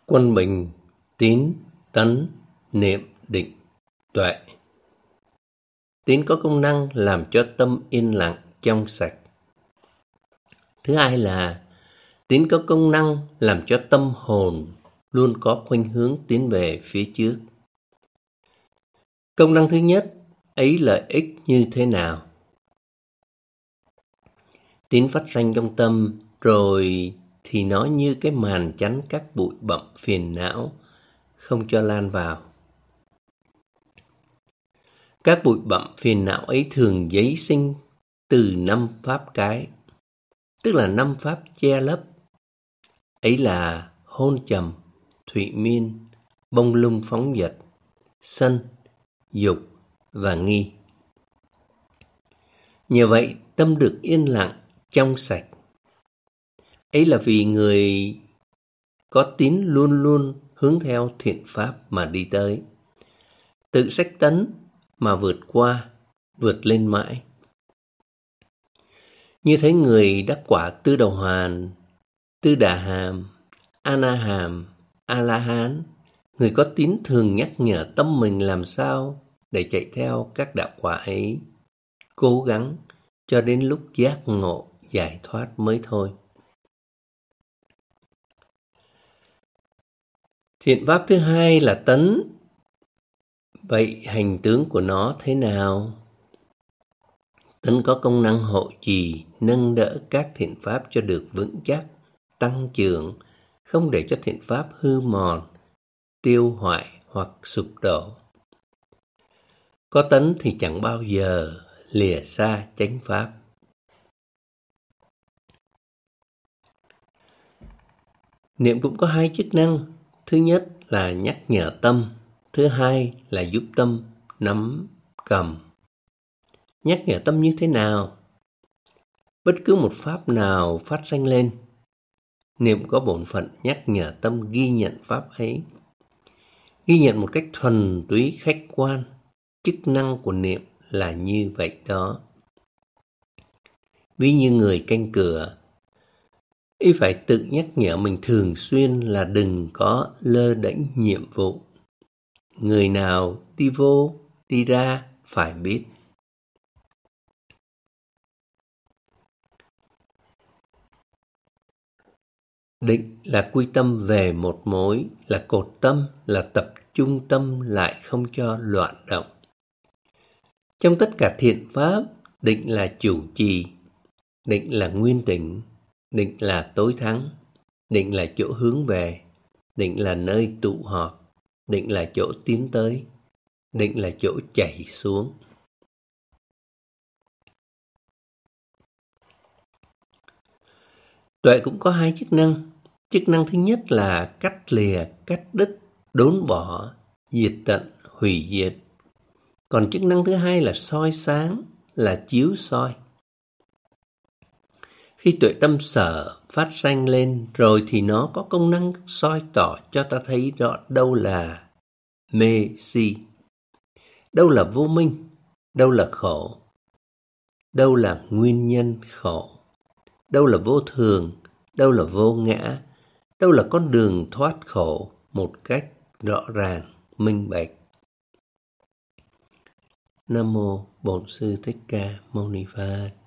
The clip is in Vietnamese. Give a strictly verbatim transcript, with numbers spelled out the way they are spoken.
Quân bình, tín, tấn, niệm, định, tuệ. Tín có công năng làm cho tâm yên lặng, trong sạch. Thứ hai là tín có công năng làm cho tâm hồn luôn có khuynh hướng tiến về phía trước. Công năng thứ nhất, ấy lợi ích như thế nào? Tín phát sanh trong tâm, rồi thì nó như cái màn chắn các bụi bặm phiền não, không cho lan vào. Các bụi bặm phiền não ấy thường giấy sinh từ năm pháp cái, tức là năm pháp che lấp. Ấy là hôn trầm, thụy miên, bông lung phóng dật, sân, dục và nghi. Nhờ vậy tâm được yên lặng, trong sạch. Ấy là vì người có tín luôn luôn hướng theo thiện pháp mà đi tới. Tự sách tấn mà vượt qua, vượt lên mãi. Như thấy người đắc quả Tư Đầu Hoàn, Tư Đà Hàm, A Na Hàm, A La Hán, người có tín thường nhắc nhở tâm mình làm sao để chạy theo các đạo quả ấy, cố gắng cho đến lúc giác ngộ, giải thoát mới thôi. Thiện pháp thứ hai là tấn. Vậy hành tướng của nó thế nào? Tấn có công năng hộ trì, nâng đỡ các thiện pháp cho được vững chắc, tăng trưởng, không để cho thiện pháp hư mòn, tiêu hoại hoặc sụp đổ. Có tấn thì chẳng bao giờ lìa xa chánh pháp. Niệm cũng có hai chức năng. Thứ nhất là nhắc nhở tâm, thứ hai là giúp tâm nắm cầm. Nhắc nhở tâm như thế nào? Bất cứ một pháp nào phát sanh lên, niệm có bổn phận nhắc nhở tâm ghi nhận pháp ấy. Ghi nhận một cách thuần túy khách quan, chức năng của niệm là như vậy đó. Ví như người canh cửa, y phải tự nhắc nhở mình thường xuyên là đừng có lơ đễnh nhiệm vụ. Người nào đi vô, đi ra phải biết. Định là quy tâm về một mối, là cột tâm, là tập trung tâm lại không cho loạn động. Trong tất cả thiện pháp, định là chủ trì, định là nguyên tỉnh, định là tối thắng, định là chỗ hướng về, định là nơi tụ họp, định là chỗ tiến tới, định là chỗ chảy xuống. Tuệ cũng có hai chức năng. Chức năng thứ nhất là cắt lìa, cắt đứt, đốn bỏ, diệt tận, hủy diệt. Còn chức năng thứ hai là soi sáng, là chiếu soi. Khi tuệ tâm sở phát sanh lên rồi thì nó có công năng soi tỏ cho ta thấy rõ đâu là mê si, đâu là vô minh, đâu là khổ, đâu là nguyên nhân khổ, đâu là vô thường, đâu là vô ngã, đâu là con đường thoát khổ một cách rõ ràng, minh bạch. Nam mô Bổn Sư Thích Ca Mâu Ni Phật.